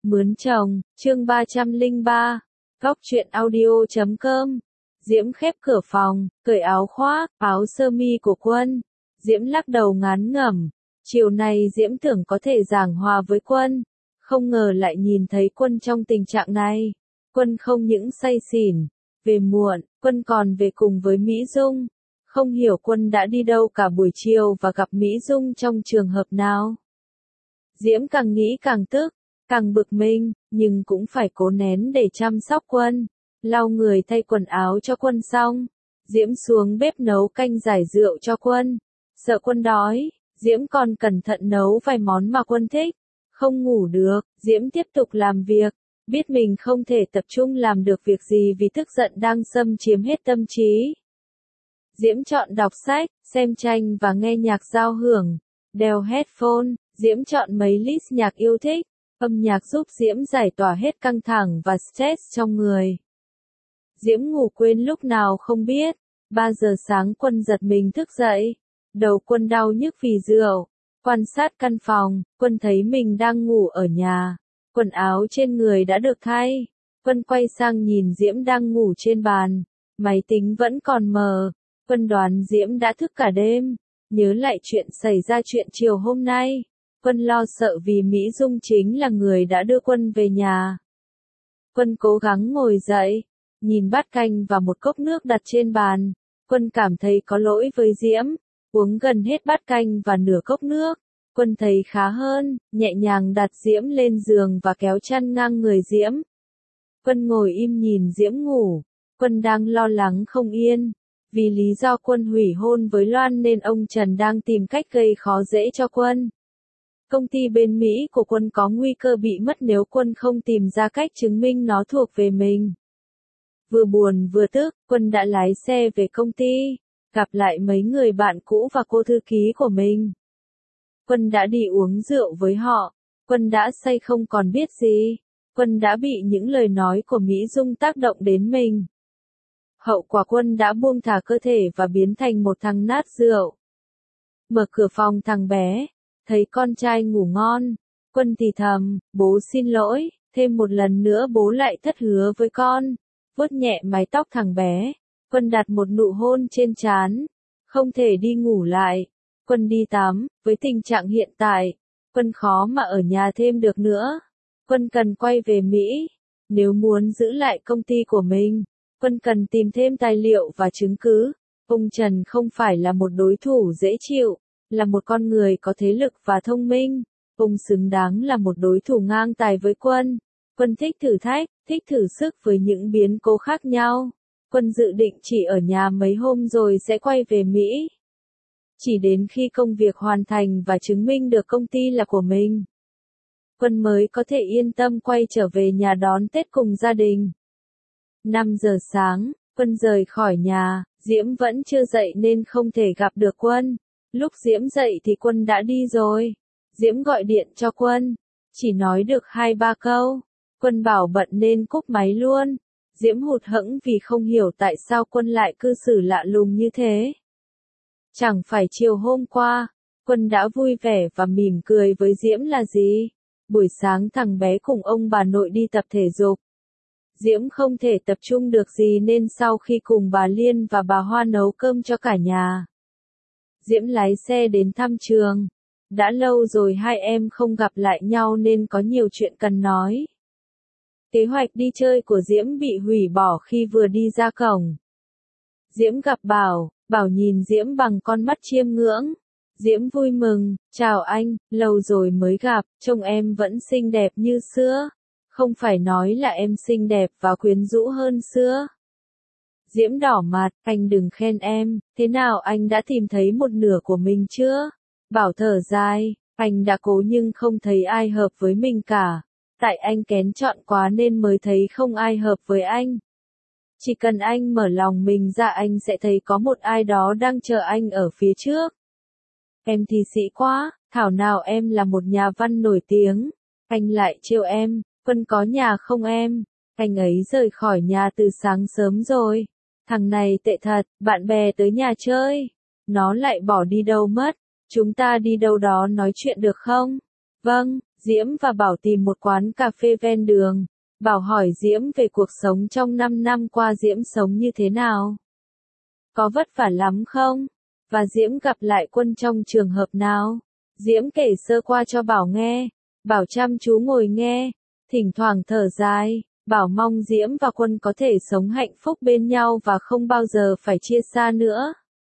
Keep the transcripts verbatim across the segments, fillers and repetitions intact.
Mướn chồng, chương ba trăm lẻ ba, góc truyện audio chấm com. Diễm khép cửa phòng, cởi áo khoác, áo sơ mi của Quân. Diễm lắc đầu ngán ngẩm. Chiều nay Diễm tưởng có thể giảng hòa với Quân. Không ngờ lại nhìn thấy Quân trong tình trạng này. Quân không những say xỉn, về muộn, Quân còn về cùng với Mỹ Dung. Không hiểu Quân đã đi đâu cả buổi chiều và gặp Mỹ Dung trong trường hợp nào. Diễm càng nghĩ càng tức, càng bực mình, nhưng cũng phải cố nén để chăm sóc Quân. Lau người thay quần áo cho Quân xong, Diễm xuống bếp nấu canh giải rượu cho Quân. Sợ Quân đói, Diễm còn cẩn thận nấu vài món mà Quân thích. Không ngủ được, Diễm tiếp tục làm việc, biết mình không thể tập trung làm được việc gì vì tức giận đang xâm chiếm hết tâm trí. Diễm chọn đọc sách, xem tranh và nghe nhạc giao hưởng, đeo headphone. Diễm chọn mấy list nhạc yêu thích. Âm nhạc giúp Diễm giải tỏa hết căng thẳng và stress trong người. Diễm ngủ quên lúc nào không biết. ba giờ sáng Quân giật mình thức dậy. Đầu Quân đau nhức vì rượu. Quan sát căn phòng, Quân thấy mình đang ngủ ở nhà. Quần áo trên người đã được thay. Quân quay sang nhìn Diễm đang ngủ trên bàn. Máy tính vẫn còn mờ. Quân đoán Diễm đã thức cả đêm. Nhớ lại chuyện xảy ra chuyện chiều hôm nay. Quân lo sợ vì Mỹ Dung chính là người đã đưa Quân về nhà. Quân cố gắng ngồi dậy, nhìn bát canh và một cốc nước đặt trên bàn. Quân cảm thấy có lỗi với Diễm, uống gần hết bát canh và nửa cốc nước. Quân thấy khá hơn, nhẹ nhàng đặt Diễm lên giường và kéo chăn ngang người Diễm. Quân ngồi im nhìn Diễm ngủ. Quân đang lo lắng không yên. Vì lý do Quân hủy hôn với Loan nên ông Trần đang tìm cách gây khó dễ cho Quân. Công ty bên Mỹ của Quân có nguy cơ bị mất nếu Quân không tìm ra cách chứng minh nó thuộc về mình. Vừa buồn vừa tức, Quân đã lái xe về công ty, gặp lại mấy người bạn cũ và cô thư ký của mình. Quân đã đi uống rượu với họ. Quân đã say không còn biết gì. Quân đã bị những lời nói của Mỹ Dung tác động đến mình. Hậu quả Quân đã buông thả cơ thể và biến thành một thằng nát rượu. Mở cửa phòng thằng bé. Thấy con trai ngủ ngon, Quân thì thầm, bố xin lỗi, thêm một lần nữa bố lại thất hứa với con. Vuốt nhẹ mái tóc thằng bé, Quân đặt một nụ hôn trên trán. Không thể đi ngủ lại. Quân đi tắm, với tình trạng hiện tại, Quân khó mà ở nhà thêm được nữa. Quân cần quay về Mỹ. Nếu muốn giữ lại công ty của mình, Quân cần tìm thêm tài liệu và chứng cứ. Ông Trần không phải là một đối thủ dễ chịu. Là một con người có thế lực và thông minh, ông xứng đáng là một đối thủ ngang tài với Quân. Quân thích thử thách, thích thử sức với những biến cố khác nhau. Quân dự định chỉ ở nhà mấy hôm rồi sẽ quay về Mỹ. Chỉ đến khi công việc hoàn thành và chứng minh được công ty là của mình, Quân mới có thể yên tâm quay trở về nhà đón Tết cùng gia đình. năm giờ sáng, Quân rời khỏi nhà, Diễm vẫn chưa dậy nên không thể gặp được Quân. Lúc Diễm dậy thì Quân đã đi rồi. Diễm gọi điện cho Quân. Chỉ nói được hai ba câu. Quân bảo bận nên cúp máy luôn. Diễm hụt hẫng vì không hiểu tại sao Quân lại cư xử lạ lùng như thế. Chẳng phải chiều hôm qua, Quân đã vui vẻ và mỉm cười với Diễm là gì? Buổi sáng thằng bé cùng ông bà nội đi tập thể dục. Diễm không thể tập trung được gì nên sau khi cùng bà Liên và bà Hoa nấu cơm cho cả nhà, Diễm lái xe đến thăm trường. Đã lâu rồi hai em không gặp lại nhau nên có nhiều chuyện cần nói. Kế hoạch đi chơi của Diễm bị hủy bỏ khi vừa đi ra cổng. Diễm gặp Bảo, Bảo nhìn Diễm bằng con mắt chiêm ngưỡng. Diễm vui mừng, chào anh, lâu rồi mới gặp, trông em vẫn xinh đẹp như xưa. Không phải nói là em xinh đẹp và quyến rũ hơn xưa. Diễm đỏ mặt, anh đừng khen em, thế nào anh đã tìm thấy một nửa của mình chưa? Bảo thở dài, anh đã cố nhưng không thấy ai hợp với mình cả. Tại anh kén chọn quá nên mới thấy không ai hợp với anh. Chỉ cần anh mở lòng mình ra anh sẽ thấy có một ai đó đang chờ anh ở phía trước. Em thì sĩ quá, thảo nào em là một nhà văn nổi tiếng. Anh lại trêu em, Quân có nhà không em? Anh ấy rời khỏi nhà từ sáng sớm rồi. Thằng này tệ thật, bạn bè tới nhà chơi. Nó lại bỏ đi đâu mất. Chúng ta đi đâu đó nói chuyện được không? Vâng, Diễm và Bảo tìm một quán cà phê ven đường. Bảo hỏi Diễm về cuộc sống trong năm năm qua Diễm sống như thế nào. Có vất vả lắm không? Và Diễm gặp lại Quân trong trường hợp nào? Diễm kể sơ qua cho Bảo nghe. Bảo chăm chú ngồi nghe, thỉnh thoảng thở dài. Bảo mong Diễm và Quân có thể sống hạnh phúc bên nhau và không bao giờ phải chia xa nữa.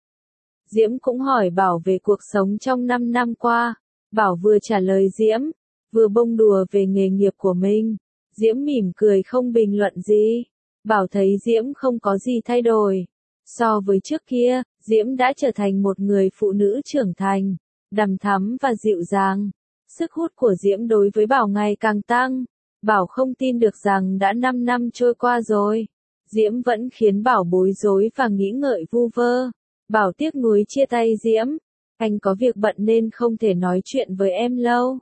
Diễm cũng hỏi Bảo về cuộc sống trong năm năm qua. Bảo vừa trả lời Diễm, vừa bông đùa về nghề nghiệp của mình. Diễm mỉm cười không bình luận gì. Bảo thấy Diễm không có gì thay đổi. So với trước kia, Diễm đã trở thành một người phụ nữ trưởng thành, đằm thắm và dịu dàng. Sức hút của Diễm đối với Bảo ngày càng tăng. Bảo không tin được rằng đã năm năm trôi qua rồi. Diễm vẫn khiến Bảo bối rối và nghĩ ngợi vu vơ. Bảo tiếc nuối chia tay Diễm. Anh có việc bận nên không thể nói chuyện với em lâu.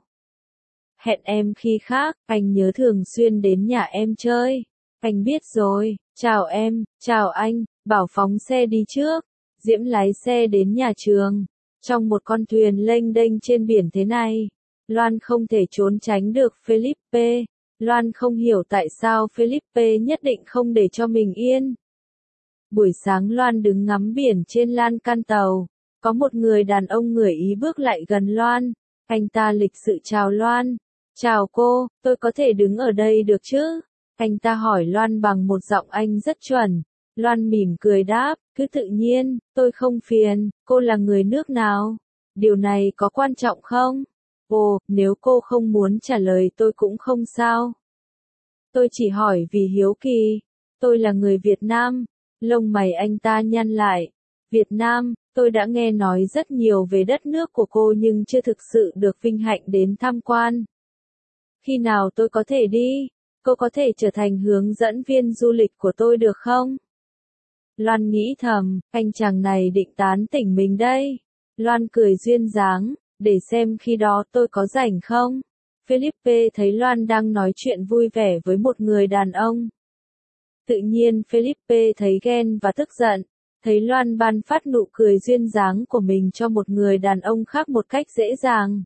Hẹn em khi khác, anh nhớ thường xuyên đến nhà em chơi. Anh biết rồi, chào em, chào anh. Bảo phóng xe đi trước. Diễm lái xe đến nhà trường. Trong một con thuyền lênh đênh trên biển thế này, Loan không thể trốn tránh được Felipe. Loan không hiểu tại sao Felipe nhất định không để cho mình yên. Buổi sáng Loan đứng ngắm biển trên lan can tàu. Có một người đàn ông người Ý bước lại gần Loan. Anh ta lịch sự chào Loan. Chào cô, tôi có thể đứng ở đây được chứ? Anh ta hỏi Loan bằng một giọng Anh rất chuẩn. Loan mỉm cười đáp, cứ tự nhiên, tôi không phiền. Cô là người nước nào? Điều này có quan trọng không? Ồ, nếu cô không muốn trả lời tôi cũng không sao. Tôi chỉ hỏi vì hiếu kỳ. Tôi là người Việt Nam. Lông mày anh ta nhăn lại. Việt Nam, tôi đã nghe nói rất nhiều về đất nước của cô nhưng chưa thực sự được vinh hạnh đến tham quan. Khi nào tôi có thể đi? Cô có thể trở thành hướng dẫn viên du lịch của tôi được không? Loan nghĩ thầm, anh chàng này định tán tỉnh mình đây. Loan cười duyên dáng, để xem khi đó tôi có rảnh không? Felipe thấy Loan đang nói chuyện vui vẻ với một người đàn ông. Tự nhiên Felipe thấy ghen và tức giận, thấy Loan ban phát nụ cười duyên dáng của mình cho một người đàn ông khác một cách dễ dàng.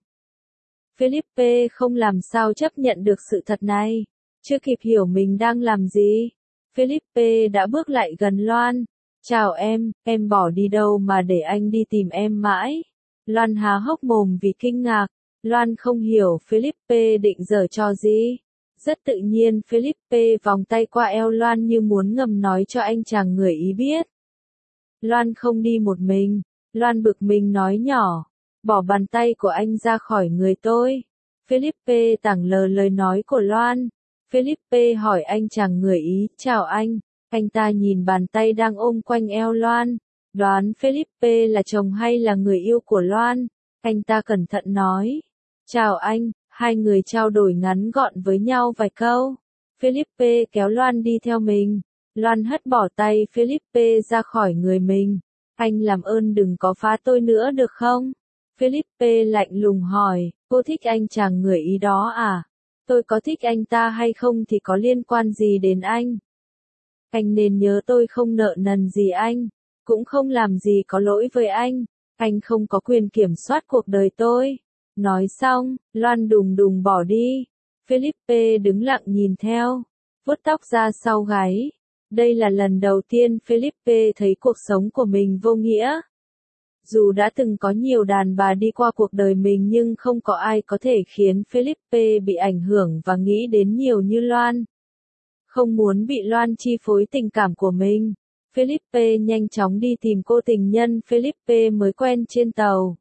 Felipe không làm sao chấp nhận được sự thật này, chưa kịp hiểu mình đang làm gì. Felipe đã bước lại gần Loan. Chào em, em bỏ đi đâu mà để anh đi tìm em mãi? Loan há hốc mồm vì kinh ngạc. Loan không hiểu Felipe định giở trò gì. Rất tự nhiên Felipe vòng tay qua eo Loan như muốn ngầm nói cho anh chàng người Ý biết. Loan không đi một mình. Loan bực mình nói nhỏ. Bỏ bàn tay của anh ra khỏi người tôi. Felipe tảng lờ lời nói của Loan. Felipe hỏi anh chàng người Ý, chào anh. Anh ta nhìn bàn tay đang ôm quanh eo Loan. Đoán Felipe là chồng hay là người yêu của Loan. Anh ta cẩn thận nói. Chào anh, hai người trao đổi ngắn gọn với nhau vài câu. Felipe kéo Loan đi theo mình. Loan hất bỏ tay Felipe ra khỏi người mình. Anh làm ơn đừng có phá tôi nữa được không? Felipe lạnh lùng hỏi, cô thích anh chàng người Ý đó à? Tôi có thích anh ta hay không thì có liên quan gì đến anh? Anh nên nhớ tôi không nợ nần gì anh, cũng không làm gì có lỗi với anh. Anh không có quyền kiểm soát cuộc đời tôi. Nói xong, Loan đùng đùng bỏ đi. Felipe đứng lặng nhìn theo, vuốt tóc ra sau gáy. Đây là lần đầu tiên Felipe thấy cuộc sống của mình vô nghĩa. Dù đã từng có nhiều đàn bà đi qua cuộc đời mình nhưng không có ai có thể khiến Felipe bị ảnh hưởng và nghĩ đến nhiều như Loan. Không muốn bị Loan chi phối tình cảm của mình, Felipe nhanh chóng đi tìm cô tình nhân Felipe mới quen trên tàu.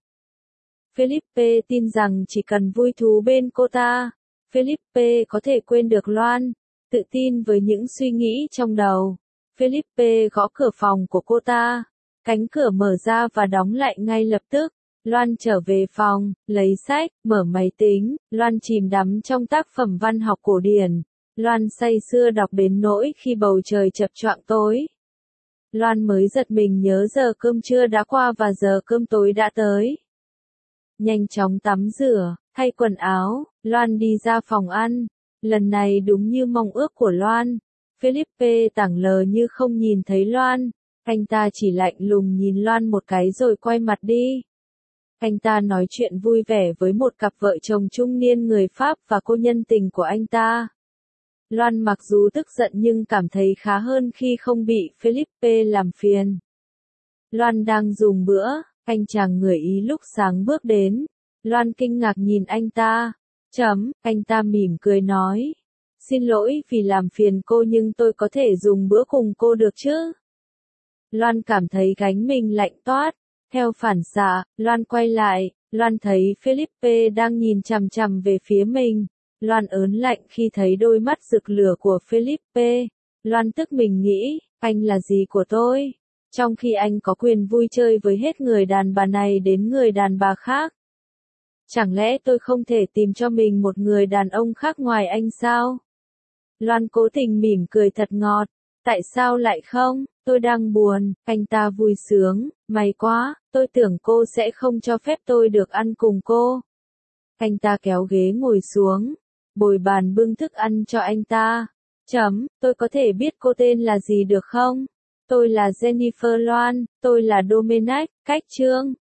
Felipe tin rằng chỉ cần vui thú bên cô ta, Felipe có thể quên được Loan. Tự tin với những suy nghĩ trong đầu, Felipe gõ cửa phòng của cô ta. Cánh cửa mở ra và đóng lại ngay lập tức. Loan trở về phòng, lấy sách, mở máy tính. Loan chìm đắm trong tác phẩm văn học cổ điển. Loan say sưa đọc đến nỗi khi bầu trời chập choạng tối. Loan mới giật mình nhớ giờ cơm trưa đã qua và giờ cơm tối đã tới. Nhanh chóng tắm rửa, thay quần áo, Loan đi ra phòng ăn. Lần này đúng như mong ước của Loan. Felipe tảng lờ như không nhìn thấy Loan. Anh ta chỉ lạnh lùng nhìn Loan một cái rồi quay mặt đi. Anh ta nói chuyện vui vẻ với một cặp vợ chồng trung niên người Pháp và cô nhân tình của anh ta. Loan mặc dù tức giận nhưng cảm thấy khá hơn khi không bị Philippe làm phiền. Loan đang dùng bữa, anh chàng người Ý lúc sáng bước đến. Loan kinh ngạc nhìn anh ta. Chấm, anh ta mỉm cười nói. Xin lỗi vì làm phiền cô nhưng tôi có thể dùng bữa cùng cô được chứ? Loan cảm thấy gánh mình lạnh toát. Theo phản xạ, Loan quay lại, Loan thấy Philippe đang nhìn chằm chằm về phía mình. Loan ớn lạnh khi thấy đôi mắt rực lửa của Philippe. Loan tức mình nghĩ, anh là gì của tôi? Trong khi anh có quyền vui chơi với hết người đàn bà này đến người đàn bà khác. Chẳng lẽ tôi không thể tìm cho mình một người đàn ông khác ngoài anh sao? Loan cố tình mỉm cười thật ngọt. Tại sao lại không? Tôi đang buồn. Anh ta vui sướng. May quá, tôi tưởng cô sẽ không cho phép tôi được ăn cùng cô. Anh ta kéo ghế ngồi xuống. Bồi bàn bưng thức ăn cho anh ta. Chấm, tôi có thể biết cô tên là gì được không? Tôi là Jennifer Loan, tôi là Dominic, cách Trương.